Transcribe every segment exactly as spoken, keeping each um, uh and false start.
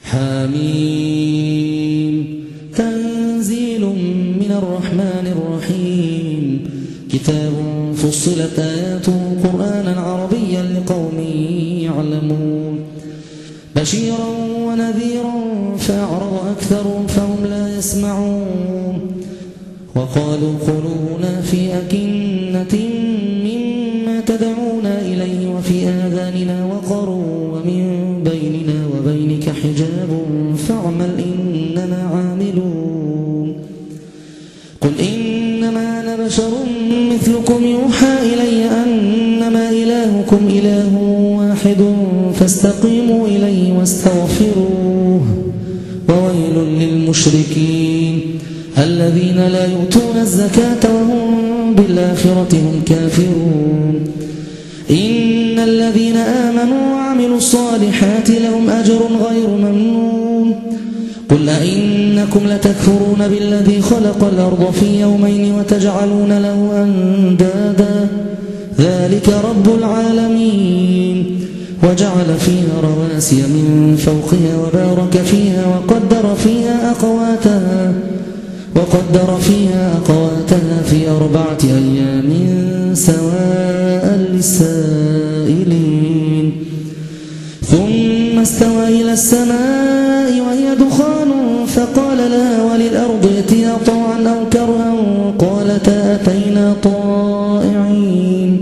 حميم تنزيل من الرحمن الرحيم كتاب فصلت آياته قرآنا عربيا لقوم يعلمون بشيرا ونذيرا فأعرض أكثرهم فهم لا يسمعون وقالوا قلوبنا في أكنة مما تدعونا إليه وفي آذاننا وقر ومن بيننا وبينك حجاب فاعمل إننا عاملون قل إنما أنا بشر مثلكم يوحى إلي أنما إلهكم إله واحد فاستقيموا إليه واستغفروه وويل للمشركين الذين لا يؤتون الزكاة وهم بالآخرة هم كافرون إن الذين آمنوا وعملوا الصالحات لهم أجر غير ممنون قل أئنكم لتكفرون بالذي خلق الأرض في يومين وتجعلون له أندادا ذلك رب العالمين وجعل فيها رواسي من فوقها وبارك فيها وقدر فيها أقواتها وقدر فيها أقواتها في أربعة أيام سواء للسائلين ثم استوى إلى السماء وهي دخان فقال لها وللأرض ائتيا طوعا أو كرها قالتا أتينا طائعين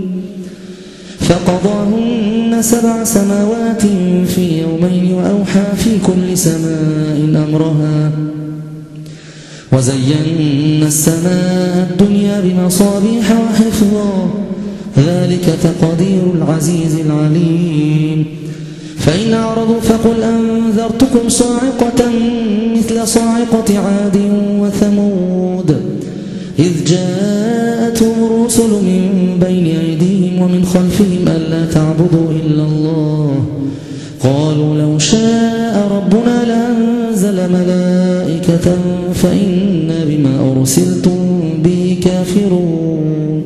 فقضاهن سبع سماوات في يومين وأوحى في كل سماء أمرها وزينا السماء الدنيا بمصابيح وحفظا ذلك تقدير العزيز العليم فإن أعرضوا فقل أنذرتكم صاعقة مثل صاعقة عاد وثمود إذ جاءتهم الرسل من بين أيديهم ومن خلفهم ألا تعبدوا إلا الله قالوا لو شاء ربنا لأنزل ملائكة فإنا بما أرسلتم به كافرون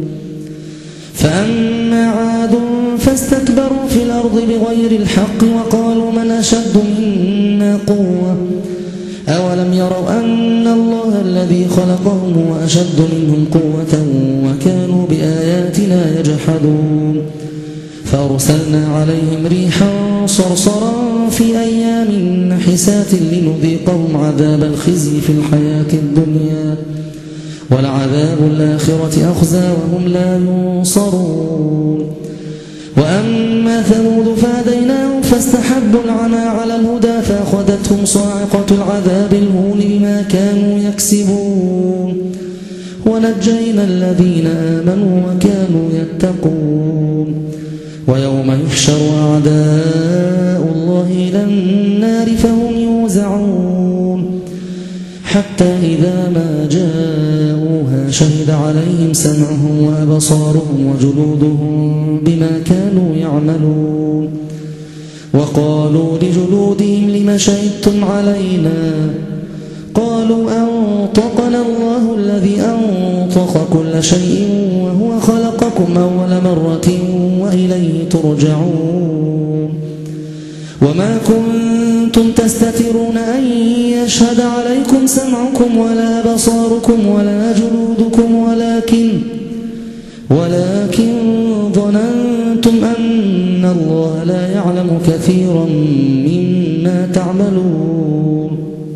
فأما عاد فاستكبروا في الأرض بغير الحق وقالوا من أشد منا قوة أولم يروا أن الله الذي خلقهم وأشد منهم قوة وكانوا بآياتنا يجحدون فأرسلنا عليهم ريحا صرصرا في أيام نحسات لنذيقهم عذاب الخزي في الحياة الدنيا ولعذاب الآخرة أخزى وهم لا ينصرون وأما ثمود فهديناهم فاستحبوا العمى على الهدى فأخذتهم صاعقة العذاب الهون بما كانوا يكسبون ونجينا الذين آمنوا وكانوا يتقون ويوم يحشر أعداء الله إلى النار فهم يوزعون حتى إذا ما جاءوها شهد عليهم سمعهم وأبصارهم وجلودهم بما كانوا يعملون وقالوا لجلودهم لم شهدتم علينا قالوا أنطقنا الله الذي أنطق كل شيء وهو خلقكم أول مرة وإليه ترجعون وما كنتم تستترون أن يشهد عليكم سمعكم ولا بصاركم ولا جلودكم ولكن ولكن ظننتم أن الله لا يعلم كثيرا مما تعملون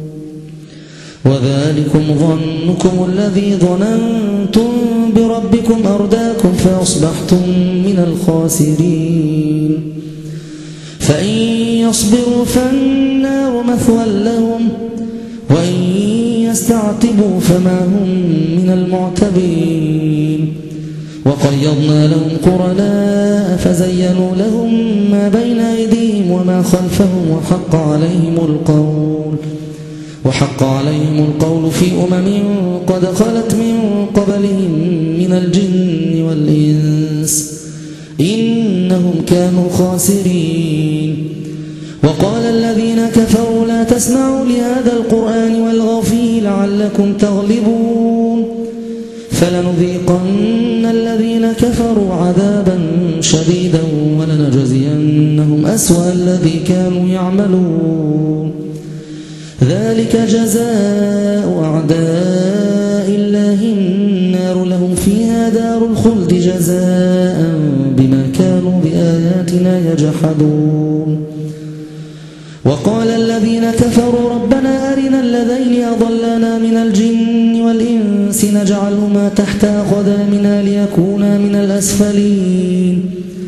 وذلكم ظنكم الذي ظننتم بربكم أرداكم فأصبحتم من الخاسرين فإن يصبروا فالنار مثوى لهم وإن يستعتبوا فما هم من المعتبين وقيضنا لهم قرناء فزينوا لهم ما بين أيديهم وما خلفهم وحق عليهم القول وحق عليهم القول في أمم قد خلت من قبلهم من الجن والإنس إنهم كانوا خاسرين وقال الذين كفروا لا تسمعوا لهذا القرآن والغوا فيه لعلكم تغلبون فلنذيقن الذين كفروا عذابا شديدا ولنجزينهم أسوأ الذي كانوا يعملون ذلك جزاء أعداء الله النار لهم فيها دار الخلد جزاء بما كانوا بآياتنا يجحدون وقال الذين كفروا ربنا أرنا الذين أضلنا من الجن والإنس نجعلهما تحت أقدامنا ليكونا من الأسفلين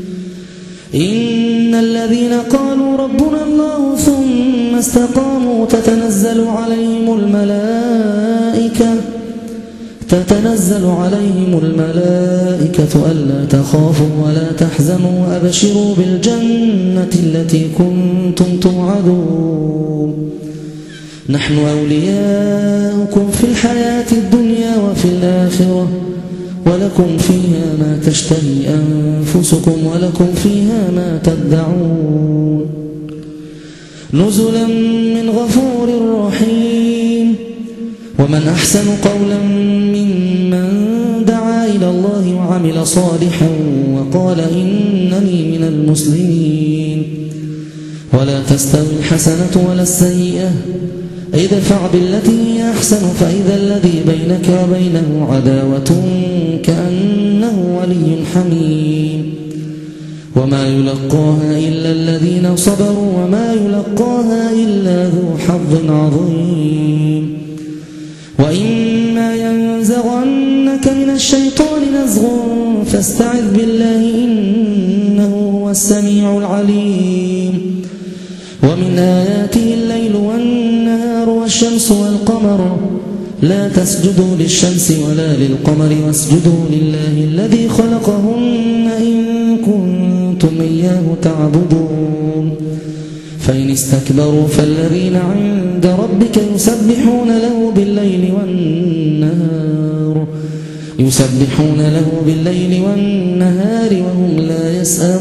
إن الذين قالوا ربنا الله ثم استقاموا تتنزل عليهم الملائكة تتنزل عليهم الملائكة ألا تخافوا ولا تحزنوا وأبشروا بالجنة التي كنتم توعدون نحن أولياؤكم في الحياة الدنيا وفي الآخرة ولكم فيها ما تشتهي أنفسكم ولكم فيها ما تدعون نزلا من غفور رحيم ومن أحسن قولا ممن دعا إلى الله وعمل صالحا وقال إنني من المسلمين ولا تستوي الحسنة ولا السيئة ادفع بالتي هي أحسن فإذا الذي بينك وبينه عداوة كأنه ولي حميم وما يلقاها إلا الذين صبروا وما يلقاها إلا ذو حظ عظيم وإما ينزغنك من الشيطان نزغ فاستعذ بالله إنه هو السميع العليم ومن آياته الليل والنهار والشمس والقمر لا تسجدوا للشمس ولا للقمر واسجدوا لله الذي خلقهن إن كنتم إياه تعبدون فإن استكبروا فالذين عند ربك يسبحون له بالليل والنهار يسبحون له بالليل والنهار وهم لا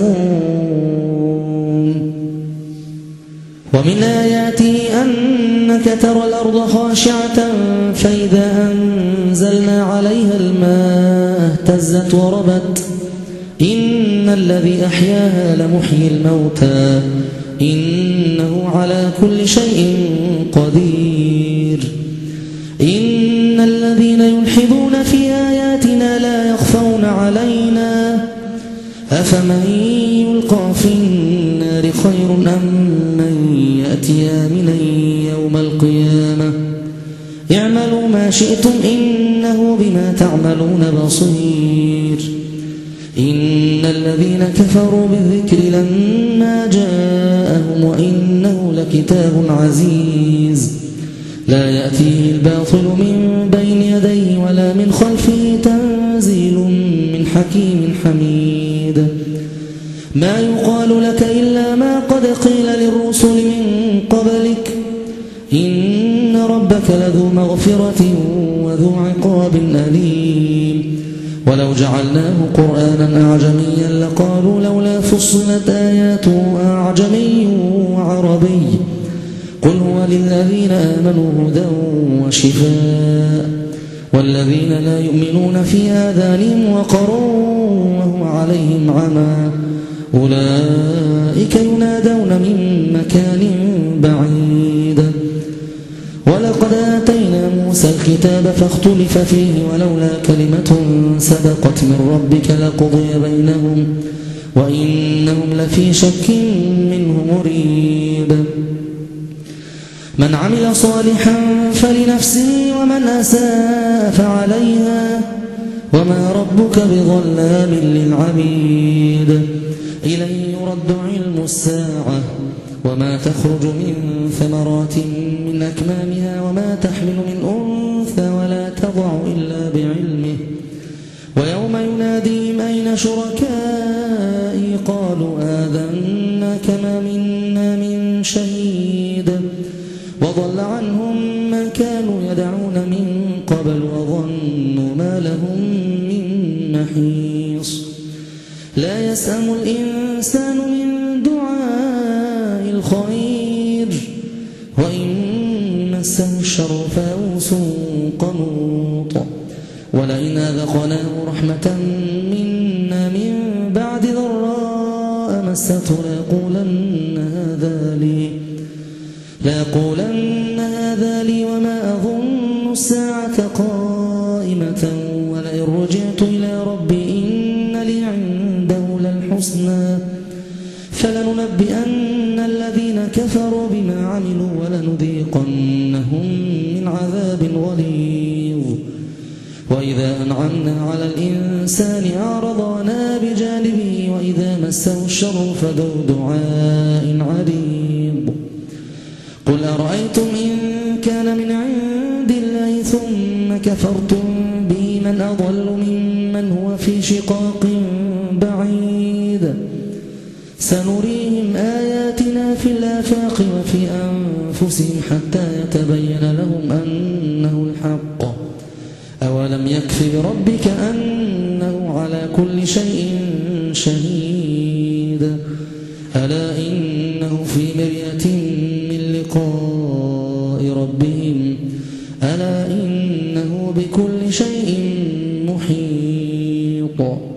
يسأمون ومن آياته أنك ترى الأرض خاشعة فإذا أنزلنا عليها الماء اهتزت وربت إن الذي أحياها لمحيي الموتى إنه على كل شيء قدير إن الذين يلحدون في آياتنا لا يخفون علينا أفمن يلقى في النار خير أم من يأتي آمنا يوم القيامة اعملوا ما شئتم إنه بما تعملون بصير إن الذين كفروا بالذكر لما جاءهم وإنه لكتاب عزيز لا يأتيه الباطل من بين يديه ولا من خلفه تنزيل من حكيم حميد ما يقال لك إلا ما قد قيل للرسل من قبلك إن ربك لذو مغفرة وذو عقاب أليم ولو جعلناه قرآنا أعجميا لقالوا لولا فصلت آياته أعجمي وعربي قل هو للذين آمنوا هدى وشفاء والذين لا يؤمنون في آذانهم وقر وهم عليهم عمى أولئك ينادون من مكان بعيد ولقد آتينا موسى الكتاب فاختلف فيه ولولا كلمة سبقت من ربك لقضي بينهم وإنهم لفي شك منه مريب من عمل صالحا فلنفسه ومن أساء فعليها وما ربك بظلام للعبيد إليه يرد علم الساعة وما تخرج من ثمرات من أكمامها وما تحمل من أنثى ولا تضع إلا بعلمه ويوم يناديهم أين شركائي قالوا آذناك ما منا من شهيد وضل عنهم ما كانوا يدعون من قبل وظنوا ما لهم من محيص لا يسأم الإنسان من دعاء الخير وإن مسه الشر فيئوس قنوط ولئن أذقناه رحمة منا من بعد ضراء مسته ليقولن هذا لي ليقولن هذا لي وما أظن الساعة قائمة ولئن رجعت إلى ربي إن لي عنده للحسنى فلننبئن الذين كفروا بما عملوا ولنذيقنهم من عذاب غليظ وإذا أنعمنا على الإنسان أعرض ونأى بجانبه وإذا مسه الشر فذو دعاء عريض قل أرأيتم إن كان من عند الله ثم كفرتم به من أضل ممن هو في شقاق بعيد سنريهم آياتنا في الآفاق وفي أنفسهم حتى يتبين لهم أنه الحق أولم يكف بربك أنه على كل شيء شهيد ألا إنه في مرية من لقاء ربهم ألا إنه بكل شيء محيط